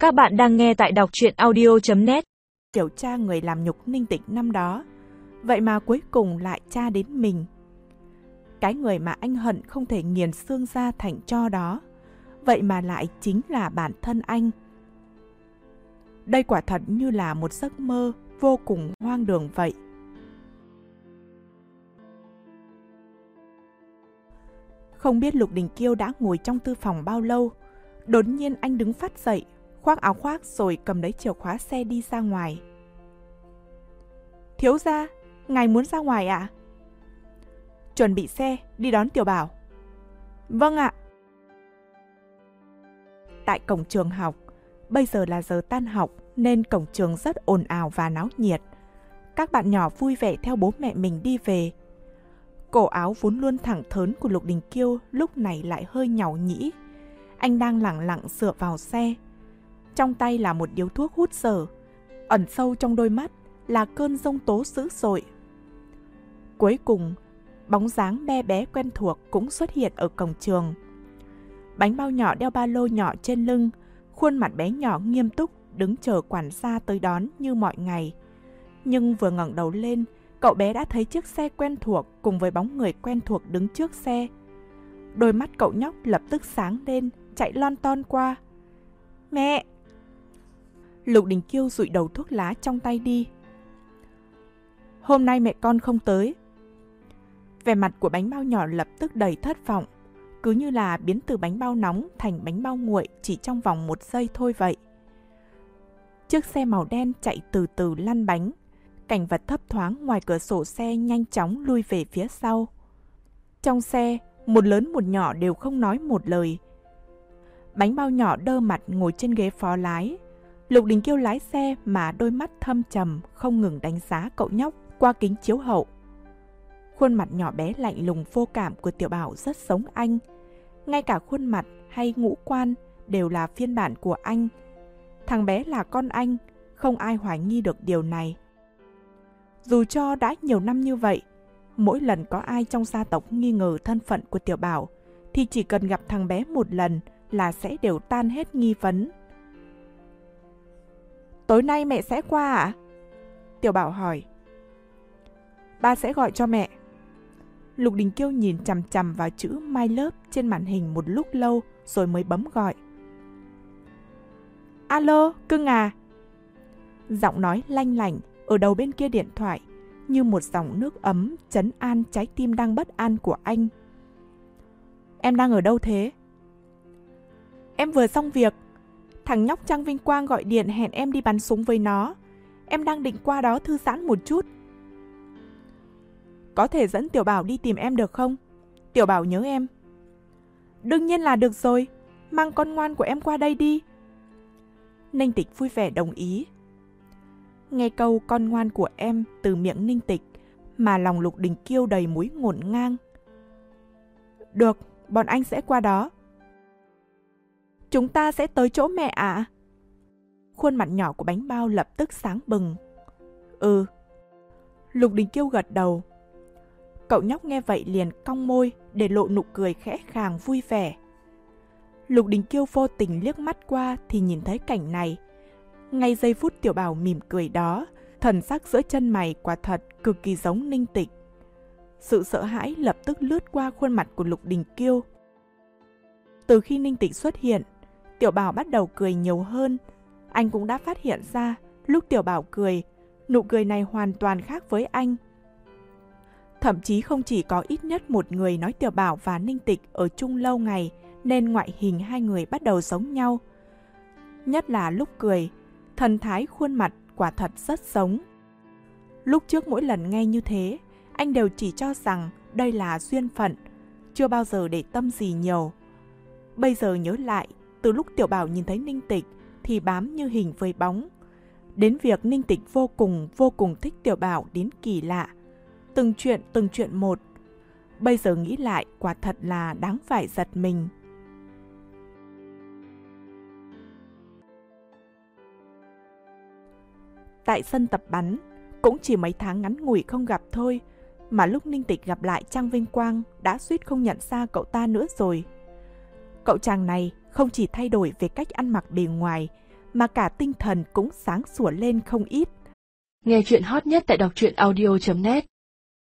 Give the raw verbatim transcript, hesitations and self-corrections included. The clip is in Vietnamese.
Các bạn đang nghe tại đọc truyện audio chấm net. Điều tra người làm nhục Ninh Tịch năm đó, vậy mà cuối cùng lại tra đến mình. Cái người mà anh hận không thể nghiền xương ra thành tro đó, vậy mà lại chính là bản thân anh. Đây quả thật như là một giấc mơ vô cùng hoang đường vậy. Không biết Lục Đình Kiêu đã ngồi trong thư phòng bao lâu, đột nhiên anh đứng phát dậy, khoác áo khoác rồi cầm lấy chìa khóa xe đi ra ngoài. Thiếu gia, ngài muốn ra ngoài ạ? À? Chuẩn bị xe, đi đón Tiểu Bảo. Vâng ạ. Tại cổng trường học, bây giờ là giờ tan học nên cổng trường rất ồn ào và náo nhiệt. Các bạn nhỏ vui vẻ theo bố mẹ mình đi về. Cổ áo vốn luôn thẳng thớn của Lục Đình Kiêu lúc này lại hơi nhàu nhĩ. Anh đang lẳng lặng dựa vào xe. Trong tay là một điếu thuốc hút dở, ẩn sâu trong đôi mắt là cơn giông tố dữ dội. Cuối cùng, bóng dáng bé bé quen thuộc cũng xuất hiện ở cổng trường. Bánh bao nhỏ đeo ba lô nhỏ trên lưng, khuôn mặt bé nhỏ nghiêm túc đứng chờ quản gia tới đón như mọi ngày. Nhưng vừa ngẩng đầu lên, cậu bé đã thấy chiếc xe quen thuộc cùng với bóng người quen thuộc đứng trước xe. Đôi mắt cậu nhóc lập tức sáng lên, chạy lon ton qua. Mẹ! Lục Đình Kiêu dụi đầu thuốc lá trong tay đi. Hôm nay mẹ con không tới. Vẻ mặt của bánh bao nhỏ lập tức đầy thất vọng, cứ như là biến từ bánh bao nóng thành bánh bao nguội chỉ trong vòng một giây thôi vậy. Chiếc xe màu đen chạy từ từ lăn bánh, cảnh vật thấp thoáng ngoài cửa sổ xe nhanh chóng lui về phía sau. Trong xe, một lớn một nhỏ đều không nói một lời. Bánh bao nhỏ đơ mặt ngồi trên ghế phó lái. Lục Đình Kiêu lái xe mà đôi mắt thâm trầm không ngừng đánh giá cậu nhóc qua kính chiếu hậu. Khuôn mặt nhỏ bé lạnh lùng vô cảm của Tiểu Bảo rất giống anh. Ngay cả khuôn mặt hay ngũ quan đều là phiên bản của anh. Thằng bé là con anh, không ai hoài nghi được điều này. Dù cho đã nhiều năm như vậy, mỗi lần có ai trong gia tộc nghi ngờ thân phận của Tiểu Bảo thì chỉ cần gặp thằng bé một lần là sẽ đều tan hết nghi vấn. Tối nay mẹ sẽ qua ạ? À? Tiểu Bảo hỏi. Ba sẽ gọi cho mẹ. Lục Đình Kiêu nhìn chằm chằm vào chữ My Love trên màn hình một lúc lâu rồi mới bấm gọi. Alo, cưng à? Giọng nói lanh lảnh ở đầu bên kia điện thoại như một dòng nước ấm trấn an trái tim đang bất an của anh. Em đang ở đâu thế? Em vừa xong việc. Thằng nhóc Trang Vinh Quang gọi điện hẹn em đi bắn súng với nó. Em đang định qua đó thư giãn một chút. Có thể dẫn Tiểu Bảo đi tìm em được không? Tiểu Bảo nhớ em. Đương nhiên là được rồi. Mang con ngoan của em qua đây đi. Ninh Tịch vui vẻ đồng ý. Nghe câu con ngoan của em từ miệng Ninh Tịch mà lòng Lục Đình Kiêu đầy múi ngổn ngang. Được, bọn anh sẽ qua đó. Chúng ta sẽ tới chỗ mẹ ạ. À? Khuôn mặt nhỏ của bánh bao lập tức sáng bừng. Ừ. Lục Đình Kiêu gật đầu. Cậu nhóc nghe vậy liền cong môi để lộ nụ cười khẽ khàng vui vẻ. Lục Đình Kiêu vô tình liếc mắt qua thì nhìn thấy cảnh này. Ngay giây phút Tiểu Bảo mỉm cười đó, thần sắc giữa chân mày quả thật cực kỳ giống Ninh Tịch. Sự sợ hãi lập tức lướt qua khuôn mặt của Lục Đình Kiêu. Từ khi Ninh Tịch xuất hiện, Tiểu Bảo bắt đầu cười nhiều hơn. Anh cũng đã phát hiện ra lúc Tiểu Bảo cười, nụ cười này hoàn toàn khác với anh. Thậm chí không chỉ có ít nhất một người nói Tiểu Bảo và Ninh Tịch ở chung lâu ngày nên ngoại hình hai người bắt đầu giống nhau. Nhất là lúc cười, thần thái khuôn mặt quả thật rất giống. Lúc trước mỗi lần nghe như thế, anh đều chỉ cho rằng đây là duyên phận, chưa bao giờ để tâm gì nhiều. Bây giờ nhớ lại, từ lúc Tiểu Bảo nhìn thấy Ninh Tịch thì bám như hình với bóng. Đến việc Ninh Tịch vô cùng vô cùng thích Tiểu Bảo đến kỳ lạ. Từng chuyện từng chuyện một. Bây giờ nghĩ lại quả thật là đáng phải giật mình. Tại sân tập bắn, cũng chỉ mấy tháng ngắn ngủi không gặp thôi, mà lúc Ninh Tịch gặp lại Trang Vinh Quang đã suýt không nhận ra cậu ta nữa rồi. Cậu chàng này không chỉ thay đổi về cách ăn mặc bề ngoài, mà cả tinh thần cũng sáng sủa lên không ít. Nghe chuyện hot nhất tại đọc truyện audio chấm net.